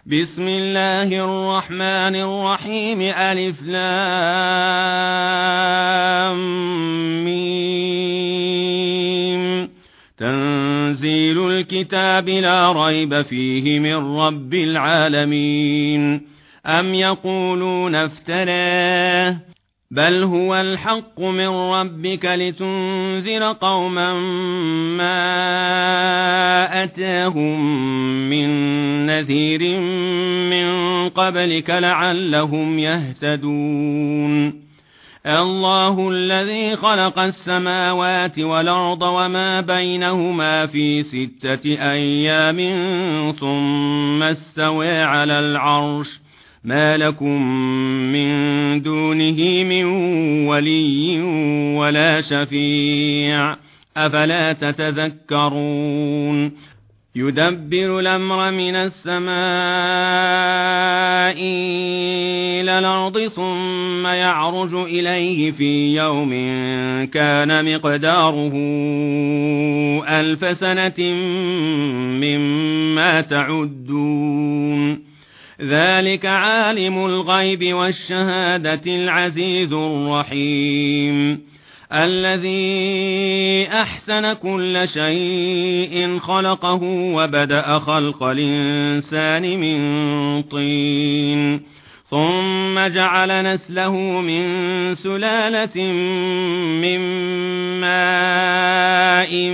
بسم الله الرحمن الرحيم ألف لام ميم تنزيل الكتاب لا ريب فيه من رب العالمين أم يقولون افتراه بل هو الحق من ربك لتنذر قوما ما أتاهم من نذير من قبلك لعلهم يهتدون الله الذي خلق السماوات والأرض وما بينهما في 6 أيام ثم استوى على العرش ما لكم من دونه من ولي ولا شفيع أفلا تتذكرون يدبر الأمر من السماء إلى الأرض ثم يعرج إليه في يوم كان مقداره 1000 سنة مما تعدون ذلك عالم الغيب والشهادة العزيز الرحيم الذي أحسن كل شيء خلقه وبدأ خلق الإنسان من طين ثم جعل نسله من سلالة من ماء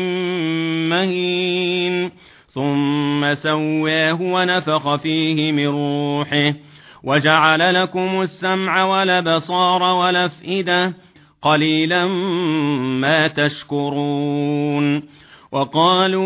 مهين ثم سواه ونفخ فيه من روحه وجعل لكم السمع والأبصار والأفئدة قليلا ما تشكرون وقالوا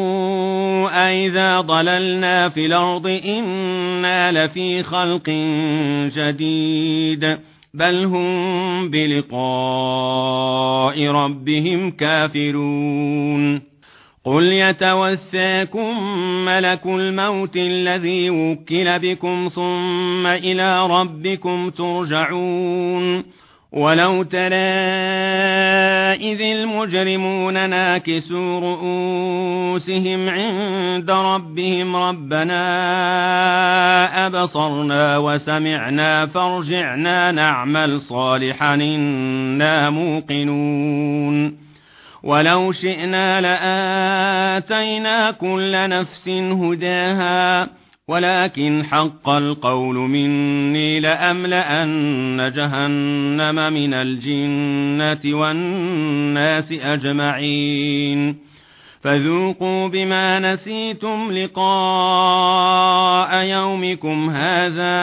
أئذا ضللنا في الأرض إنا لفي خلق جديد بل هم بلقاء ربهم كافرون قل يتوفاكم ملك الموت الذي وكل بكم ثم إلى ربكم ترجعون ولو ترى إذ المجرمون ناكسوا رؤوسهم عند ربهم ربنا أبصرنا وسمعنا فارجعنا نعمل صالحا إنا موقنون ولو شئنا لآتينا كل نفس هداها ولكن حق القول مني لأملأن جهنم من الجنة والناس أجمعين فذوقوا بما نسيتم لقاء يومكم هذا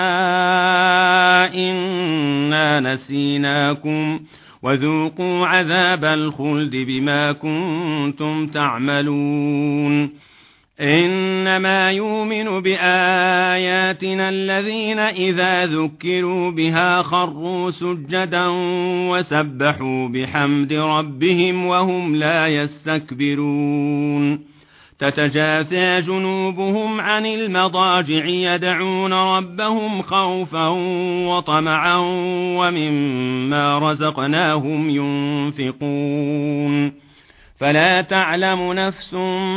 إنا نسيناكم وذوقوا عذاب الخلد بما كنتم تعملون إنما يؤمن بآياتنا الذين إذا ذكروا بها خروا سجدا وسبحوا بحمد ربهم وهم لا يستكبرون تتجافى جنوبهم عن المضاجع يدعون ربهم خوفا وطمعا ومما رزقناهم ينفقون فلا تعلم نفس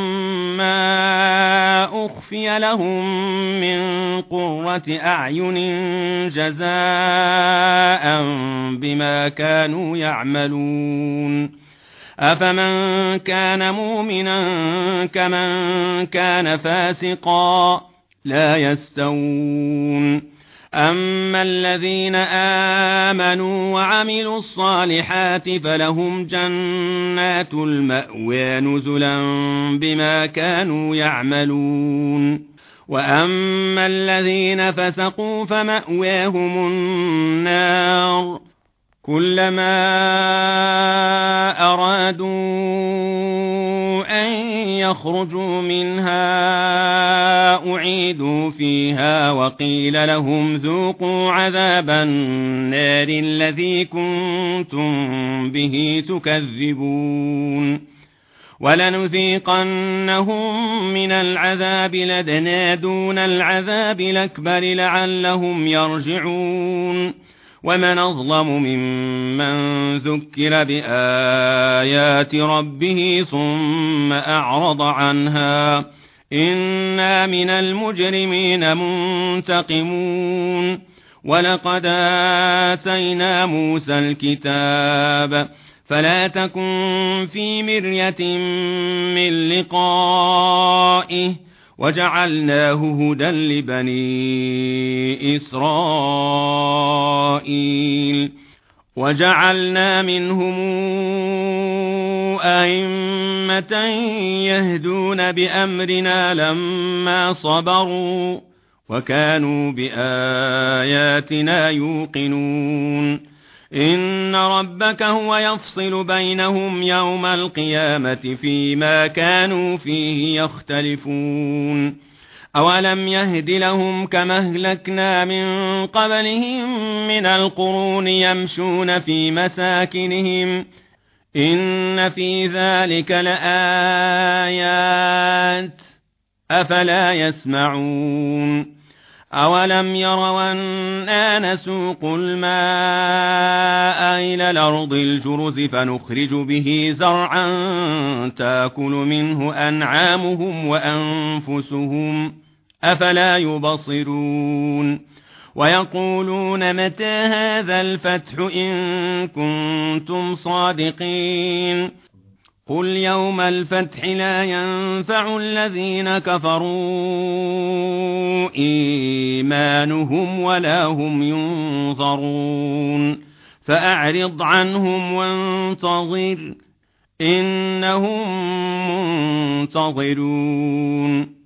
ما أخفي لهم من قرة أعين جزاء بما كانوا يعملون أفمن كان مؤمنا كمن كان فاسقا لا يستوون أما الذين آمنوا وعملوا الصالحات فلهم جنات المأوى نزلا بما كانوا يعملون وأما الذين فسقوا فمأواهم النار كلما أرادوا أن يخرجوا منها أعيدوا فيها وقيل لهم ذوقوا عذاب النار الذي كنتم به تكذبون ولنذيقنهم من العذاب الأدنى دون العذاب الأكبر لعلهم يرجعون ومن أظلم ممن ذكر بآيات ربه ثم أعرض عنها إنا من المجرمين منتقمون ولقد آتينا موسى الكتاب فلا تكن في مرية من لقائه وجعلناه هدى لبني إسرائيل وجعلنا منهم أئمة يهدون بأمرنا لما صبروا وكانوا بآياتنا يوقنون إن ربك هو يفصل بينهم يوم القيامة فيما كانوا فيه يختلفون أولم يهد لهم كما أهلكنا من قبلهم من القرون يمشون في مساكنهم إن في ذلك لآيات أفلا يسمعون أولم يروا أنا نسوق الماء إلى الأرض الجرز فنخرج به زرعا تأكل منه أنعامهم وأنفسهم أفلا يبصرون ويقولون متى هذا الفتح إن كنتم صادقين قل يوم الفتح لا ينفع الذين كفروا إيمانهم ولا هم ينظرون فأعرض عنهم وانتظر إنهم منتظرون